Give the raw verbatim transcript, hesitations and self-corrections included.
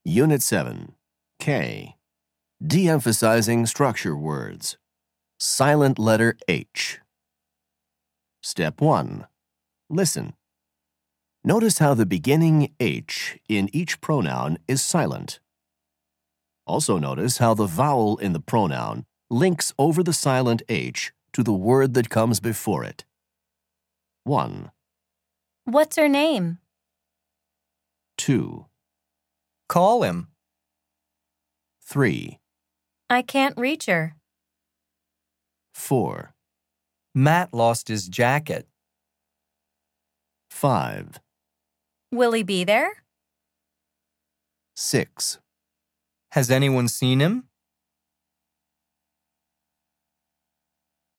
Unit seven, K. De-emphasizing structure words. Silent letter H. Step one. Listen. Notice how the beginning H in each pronoun is silent. Also notice how the vowel in the pronoun links over the silent H to the word that comes before it. one. What's her name? two. Call him. three. I can't reach her. four. Matt lost his jacket. five. Will he be there? six. Has anyone seen him?